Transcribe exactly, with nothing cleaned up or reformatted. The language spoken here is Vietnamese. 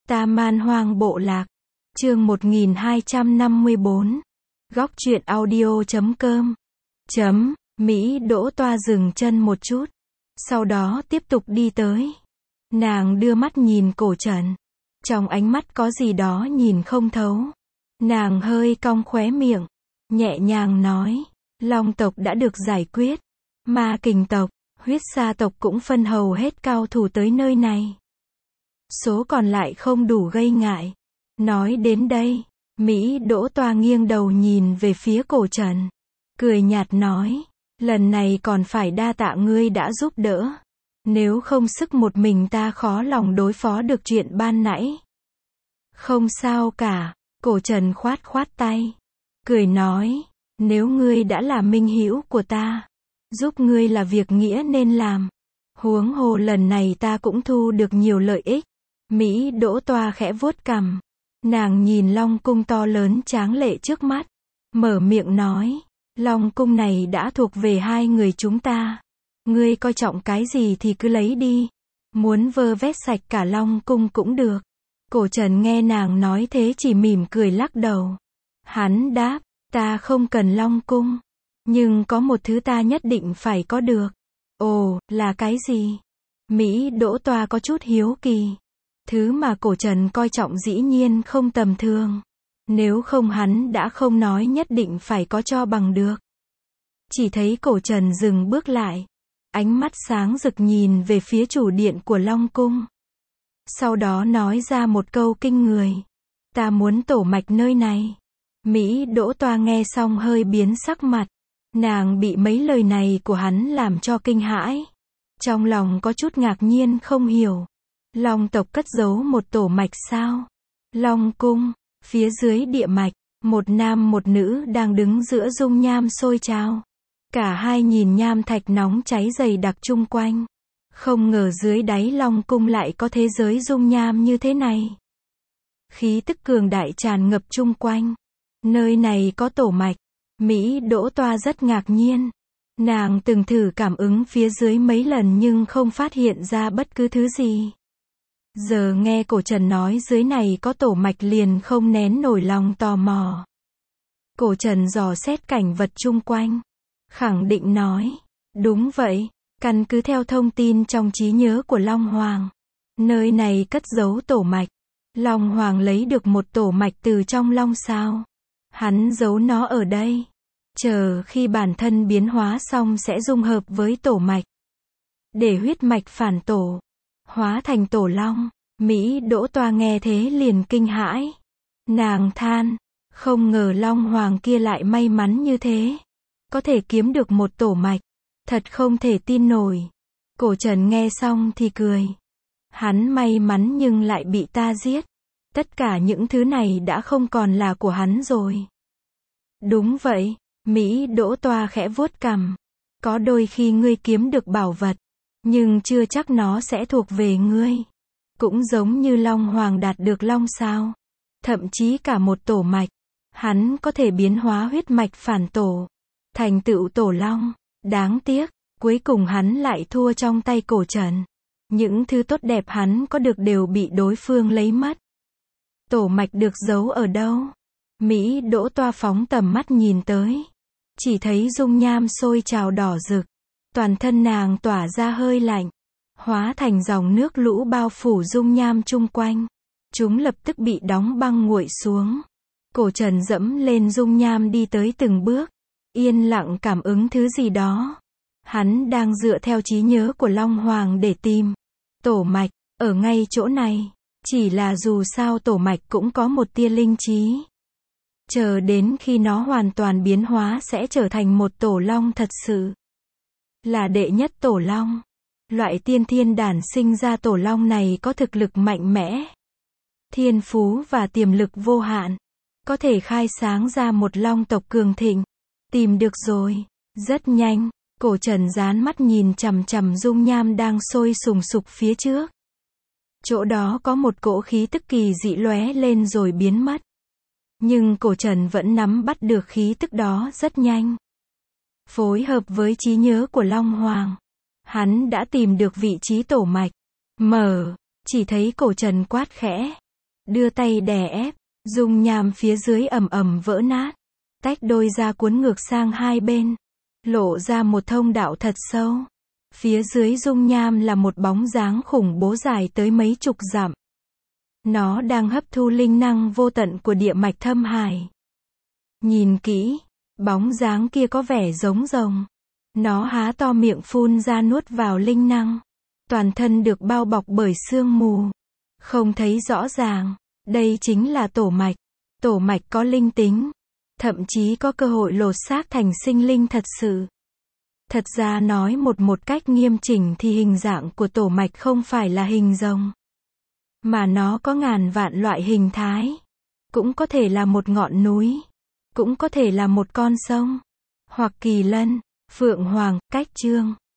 Ta Man Hoang Bộ Lạc. Chương một nghìn hai trăm năm mươi bốn. Góc truyện audio chấm com. Chấm, Mỹ Đỗ Toa dừng chân một chút. Sau đó tiếp tục đi tới. Nàng đưa mắt nhìn Cổ Trần. Trong ánh mắt có gì đó nhìn không thấu. Nàng hơi cong khóe miệng. Nhẹ nhàng nói. Long tộc đã được giải quyết. Ma kình tộc, huyết sa tộc cũng phân hầu hết cao thủ tới nơi này. Số còn lại không đủ gây ngại. Nói đến đây, Mỹ Đỗ Toa nghiêng đầu nhìn về phía Cổ Trần. Cười nhạt nói. Lần này còn phải đa tạ ngươi đã giúp đỡ. Nếu không sức một mình ta khó lòng đối phó được chuyện ban nãy. Không sao cả. Cổ Trần khoát khoát tay. Cười nói. Nếu ngươi đã là minh hữu của ta, giúp ngươi là việc nghĩa nên làm. Huống hồ lần này ta cũng thu được nhiều lợi ích. Mỹ Đỗ Toa khẽ vuốt cằm. Nàng nhìn Long cung to lớn tráng lệ trước mắt. Mở miệng nói. Long cung này đã thuộc về hai người chúng ta. Ngươi coi trọng cái gì thì cứ lấy đi. Muốn vơ vét sạch cả Long cung cũng được. Cổ Trần nghe nàng nói thế chỉ mỉm cười lắc đầu. Hắn đáp. Ta không cần Long cung. Nhưng có một thứ ta nhất định phải có được. Ồ, là cái gì? Mỹ Đỗ Toa có chút hiếu kỳ. Thứ mà Cổ Trần coi trọng dĩ nhiên không tầm thường. Nếu không hắn đã không nói nhất định phải có cho bằng được. Chỉ thấy Cổ Trần dừng bước lại. Ánh mắt sáng rực nhìn về phía chủ điện của Long cung. Sau đó nói ra một câu kinh người. Ta muốn tổ mạch nơi này. Mỹ Đỗ Toa nghe xong hơi biến sắc mặt. Nàng bị mấy lời này của hắn làm cho kinh hãi. Trong lòng có chút ngạc nhiên không hiểu. Long tộc cất giấu một tổ mạch sao? Long cung, phía dưới địa mạch, một nam một nữ đang đứng giữa dung nham sôi trào. Cả hai nhìn nham thạch nóng cháy dày đặc chung quanh. Không ngờ dưới đáy Long cung lại có thế giới dung nham như thế này. Khí tức cường đại tràn ngập chung quanh. Nơi này có tổ mạch. Mỹ Đỗ Toa rất ngạc nhiên. Nàng từng thử cảm ứng phía dưới mấy lần nhưng không phát hiện ra bất cứ thứ gì. Giờ nghe Cổ Trần nói dưới này có tổ mạch liền không nén nổi lòng tò mò. Cổ Trần dò xét cảnh vật chung quanh. Khẳng định nói. Đúng vậy. Căn cứ theo thông tin trong trí nhớ của Long Hoàng. Nơi này cất giấu tổ mạch. Long Hoàng lấy được một tổ mạch từ trong Long sao. Hắn giấu nó ở đây. Chờ khi bản thân biến hóa xong sẽ dung hợp với tổ mạch. Để huyết mạch phản tổ. Hóa thành tổ long. Mỹ Đỗ Toa nghe thế liền kinh hãi. Nàng than. Không ngờ Long Hoàng kia lại may mắn như thế. Có thể kiếm được một tổ mạch. Thật không thể tin nổi. Cổ Trần nghe xong thì cười. Hắn may mắn nhưng lại bị ta giết. Tất cả những thứ này đã không còn là của hắn rồi. Đúng vậy. Mỹ Đỗ Toa khẽ vuốt cằm. Có đôi khi ngươi kiếm được bảo vật. Nhưng chưa chắc nó sẽ thuộc về ngươi. Cũng giống như Long Hoàng đạt được Long sao. Thậm chí cả một tổ mạch. Hắn có thể biến hóa huyết mạch phản tổ. Thành tựu tổ long. Đáng tiếc. Cuối cùng hắn lại thua trong tay Cổ Trần. Những thứ tốt đẹp hắn có được đều bị đối phương lấy mất. Tổ mạch được giấu ở đâu? Mỹ Đỗ Toa phóng tầm mắt nhìn tới. Chỉ thấy dung nham sôi trào đỏ rực. Toàn thân nàng tỏa ra hơi lạnh. Hóa thành dòng nước lũ bao phủ dung nham chung quanh. Chúng lập tức bị đóng băng nguội xuống. Cổ Trần dẫm lên dung nham đi tới từng bước. Yên lặng cảm ứng thứ gì đó. Hắn đang dựa theo trí nhớ của Long Hoàng để tìm. Tổ mạch, ở ngay chỗ này. Chỉ là dù sao tổ mạch cũng có một tia linh trí. Chờ đến khi nó hoàn toàn biến hóa sẽ trở thành một tổ long thật sự. Là đệ nhất tổ long. Loại tiên thiên đản sinh ra tổ long này có thực lực mạnh mẽ. Thiên phú và tiềm lực vô hạn. Có thể khai sáng ra một long tộc cường thịnh. Tìm được rồi. Rất nhanh. Cổ Trần dán mắt nhìn chằm chằm dung nham đang sôi sùng sục phía trước. Chỗ đó có một cỗ khí tức kỳ dị lóe lên rồi biến mất. Nhưng Cổ Trần vẫn nắm bắt được khí tức đó rất nhanh. Phối hợp với trí nhớ của Long Hoàng. Hắn đã tìm được vị trí tổ mạch. Mở. Chỉ thấy Cổ Trần quát khẽ. Đưa tay đè ép, dung nham phía dưới ầm ầm vỡ nát, tách đôi ra cuốn ngược sang hai bên, lộ ra một thông đạo thật sâu. Phía dưới dung nham là một bóng dáng khủng bố dài tới mấy chục dặm. Nó đang hấp thu linh năng vô tận của địa mạch thâm hải. Nhìn kỹ, bóng dáng kia có vẻ giống rồng. Nó há to miệng phun ra nuốt vào linh năng. Toàn thân được bao bọc bởi sương mù. Không thấy rõ ràng. Đây chính là tổ mạch. Tổ mạch có linh tính. Thậm chí có cơ hội lột xác thành sinh linh thật sự. Thật ra nói một một cách nghiêm chỉnh thì hình dạng của tổ mạch không phải là hình rồng. Mà nó có ngàn vạn loại hình thái. Cũng có thể là một ngọn núi. Cũng có thể là một con sông. Hoặc kỳ lân, phượng hoàng, cách chương.